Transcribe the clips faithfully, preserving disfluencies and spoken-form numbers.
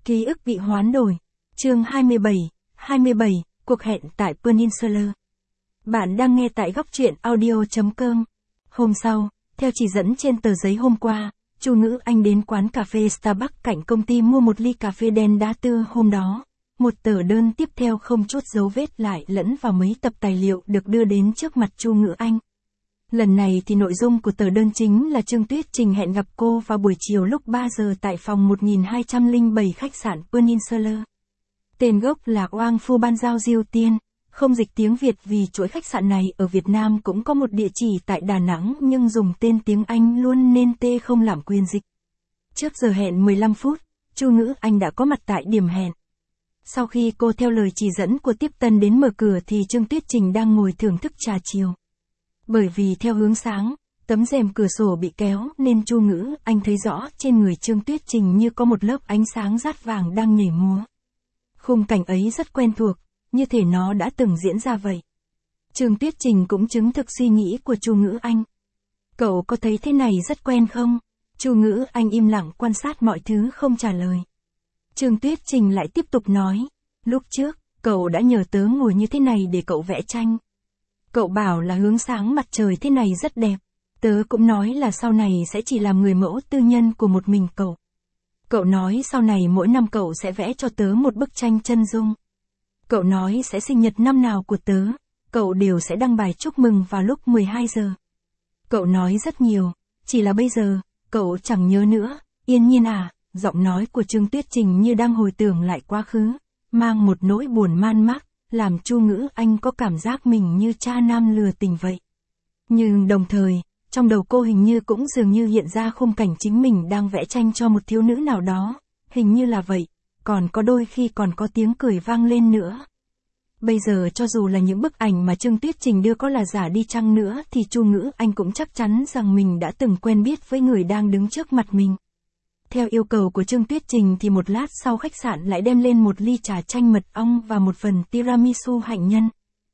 Ký ức bị hoán đổi. Chương hai mươi bảy, hai mươi bảy, cuộc hẹn tại Peninsula. Bạn đang nghe tại góc truyện audio chấm com. Hôm sau, theo chỉ dẫn trên tờ giấy hôm qua, Chu Ngữ Anh đến quán cà phê Starbucks cạnh công ty mua một ly cà phê đen đá tưa hôm đó. Một tờ đơn tiếp theo không chút dấu vết lại lẫn vào mấy tập tài liệu được đưa đến trước mặt Chu Ngữ Anh. Lần này thì nội dung của tờ đơn chính là Trương Tuyết Trình hẹn gặp cô vào buổi chiều lúc ba giờ tại phòng một nghìn hai trăm lẻ bảy khách sạn Peninsula. Tên gốc là Oang Phu Ban Giao Diêu Tiên, không dịch tiếng Việt vì chuỗi khách sạn này ở Việt Nam cũng có một địa chỉ tại Đà Nẵng nhưng dùng tên tiếng Anh luôn nên T không làm quyền dịch. Trước giờ hẹn mười lăm phút, Chu Ngữ Anh đã có mặt tại điểm hẹn. Sau khi cô theo lời chỉ dẫn của tiếp tân đến mở cửa thì Trương Tuyết Trình đang ngồi thưởng thức trà chiều. Bởi vì theo hướng sáng, tấm rèm cửa sổ bị kéo nên Chu Ngữ Anh thấy rõ trên người Trương Tuyết Trình như có một lớp ánh sáng rát vàng đang nhảy múa. Khung cảnh ấy rất quen thuộc, như thể nó đã từng diễn ra vậy. Trương Tuyết Trình cũng chứng thực suy nghĩ của Chu Ngữ Anh. Cậu có thấy thế này rất quen không? Chu Ngữ Anh im lặng quan sát mọi thứ không trả lời. Trương Tuyết Trình lại tiếp tục nói, lúc trước, cậu đã nhờ tớ ngồi như thế này để cậu vẽ tranh. Cậu bảo là hướng sáng mặt trời thế này rất đẹp. Tớ cũng nói là sau này sẽ chỉ làm người mẫu tư nhân của một mình cậu. Cậu nói sau này mỗi năm cậu sẽ vẽ cho tớ một bức tranh chân dung. Cậu nói sẽ sinh nhật năm nào của tớ, cậu đều sẽ đăng bài chúc mừng vào lúc mười hai giờ. Cậu nói rất nhiều, chỉ là bây giờ, cậu chẳng nhớ nữa. Yên nhiên à, giọng nói của Trương Tuyết Trình như đang hồi tưởng lại quá khứ, mang một nỗi buồn man mác, làm Chu Ngữ Anh có cảm giác mình như cha nam lừa tình vậy. Nhưng đồng thời, trong đầu cô hình như cũng dường như hiện ra khung cảnh chính mình đang vẽ tranh cho một thiếu nữ nào đó, hình như là vậy, còn có đôi khi còn có tiếng cười vang lên nữa. Bây giờ cho dù là những bức ảnh mà Trương Tuyết Trình đưa có là giả đi chăng nữa thì Chu Ngữ Anh cũng chắc chắn rằng mình đã từng quen biết với người đang đứng trước mặt mình. Theo yêu cầu của Trương Tuyết Trình thì một lát sau khách sạn lại đem lên một ly trà chanh mật ong và một phần tiramisu hạnh nhân.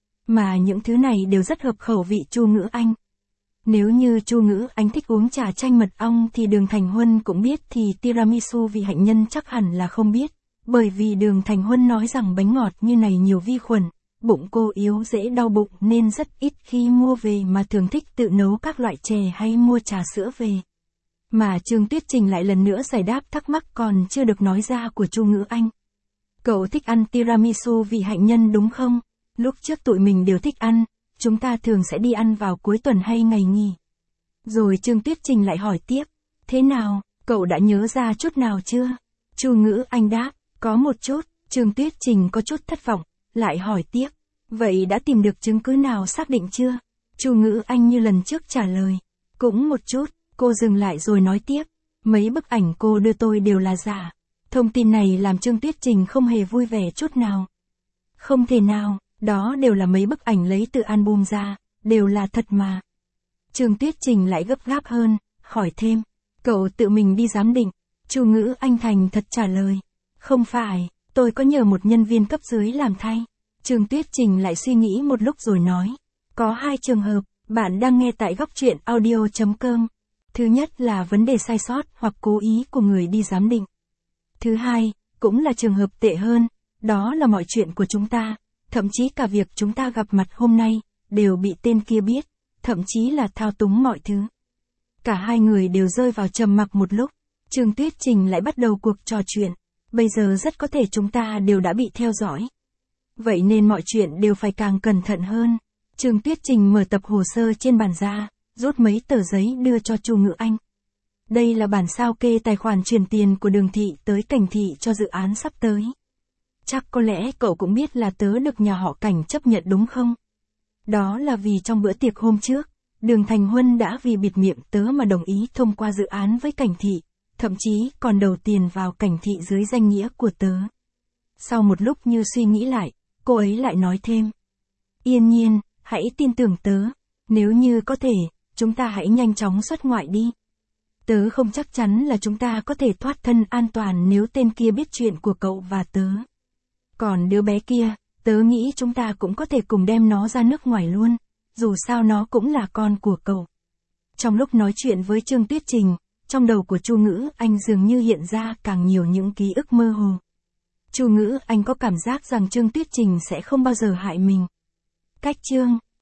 Mà những thứ này đều rất hợp khẩu vị Chu Ngữ Anh. Nếu như Chu Ngữ Anh thích uống trà chanh mật ong thì Đường Thành Huân cũng biết thì tiramisu vị hạnh nhân chắc hẳn là không biết. Bởi vì Đường Thành Huân nói rằng bánh ngọt như này nhiều vi khuẩn, bụng cô yếu dễ đau bụng nên rất ít khi mua về mà thường thích tự nấu các loại chè hay mua trà sữa về. Mà Trương Tuyết Trình lại lần nữa giải đáp thắc mắc còn chưa được nói ra của Chu Ngữ Anh. Cậu thích ăn tiramisu vị hạnh nhân đúng không? Lúc trước tụi mình đều thích ăn, chúng ta thường sẽ đi ăn vào cuối tuần hay ngày nghỉ. Rồi Trương Tuyết Trình lại hỏi tiếp, thế nào, cậu đã nhớ ra chút nào chưa? Chu Ngữ Anh đáp, có một chút. Trương Tuyết Trình có chút thất vọng, lại hỏi tiếp, vậy đã tìm được chứng cứ nào xác định chưa? Chu Ngữ Anh như lần trước trả lời, cũng một chút. Cô dừng lại rồi nói tiếp, mấy bức ảnh cô đưa tôi đều là giả. Thông tin này làm Trương Tuyết Trình không hề vui vẻ chút nào. Không thể nào, đó đều là mấy bức ảnh lấy từ album ra, đều là thật mà. Trương Tuyết Trình lại gấp gáp hơn, hỏi thêm, cậu tự mình đi giám định. Chu Ngữ Anh thành thật trả lời, không phải, tôi có nhờ một nhân viên cấp dưới làm thay. Trương Tuyết Trình lại suy nghĩ một lúc rồi nói, có hai trường hợp, bạn đang nghe tại góc truyện audio chấm com. Thứ nhất là vấn đề sai sót hoặc cố ý của người đi giám định. Thứ hai, cũng là trường hợp tệ hơn, đó là mọi chuyện của chúng ta, thậm chí cả việc chúng ta gặp mặt hôm nay, đều bị tên kia biết, thậm chí là thao túng mọi thứ. Cả hai người đều rơi vào trầm mặc một lúc, Trương Tuyết Trình lại bắt đầu cuộc trò chuyện, bây giờ rất có thể chúng ta đều đã bị theo dõi. Vậy nên mọi chuyện đều phải càng cẩn thận hơn. Trương Tuyết Trình mở tập hồ sơ trên bàn ra, rút mấy tờ giấy đưa cho Chu Ngữ Anh. Đây là bản sao kê tài khoản chuyển tiền của Đường Thị tới Cảnh Thị cho dự án sắp tới. Chắc có lẽ cậu cũng biết là tớ được nhà họ Cảnh chấp nhận đúng không? Đó là vì trong bữa tiệc hôm trước, Đường Thành Huân đã vì bịt miệng tớ mà đồng ý thông qua dự án với Cảnh Thị, thậm chí còn đầu tiền vào Cảnh Thị dưới danh nghĩa của tớ. Sau một lúc như suy nghĩ lại, cô ấy lại nói thêm. Yên nhiên, hãy tin tưởng tớ, nếu như có thể, chúng ta hãy nhanh chóng xuất ngoại đi. Tớ không chắc chắn là chúng ta có thể thoát thân an toàn nếu tên kia biết chuyện của cậu và tớ. Còn đứa bé kia, tớ nghĩ chúng ta cũng có thể cùng đem nó ra nước ngoài luôn, dù sao nó cũng là con của cậu. Trong lúc nói chuyện với Trương Tuyết Trình, trong đầu của Chu Ngữ Anh dường như hiện ra càng nhiều những ký ức mơ hồ. Chu Ngữ Anh có cảm giác rằng Trương Tuyết Trình sẽ không bao giờ hại mình. Cách chương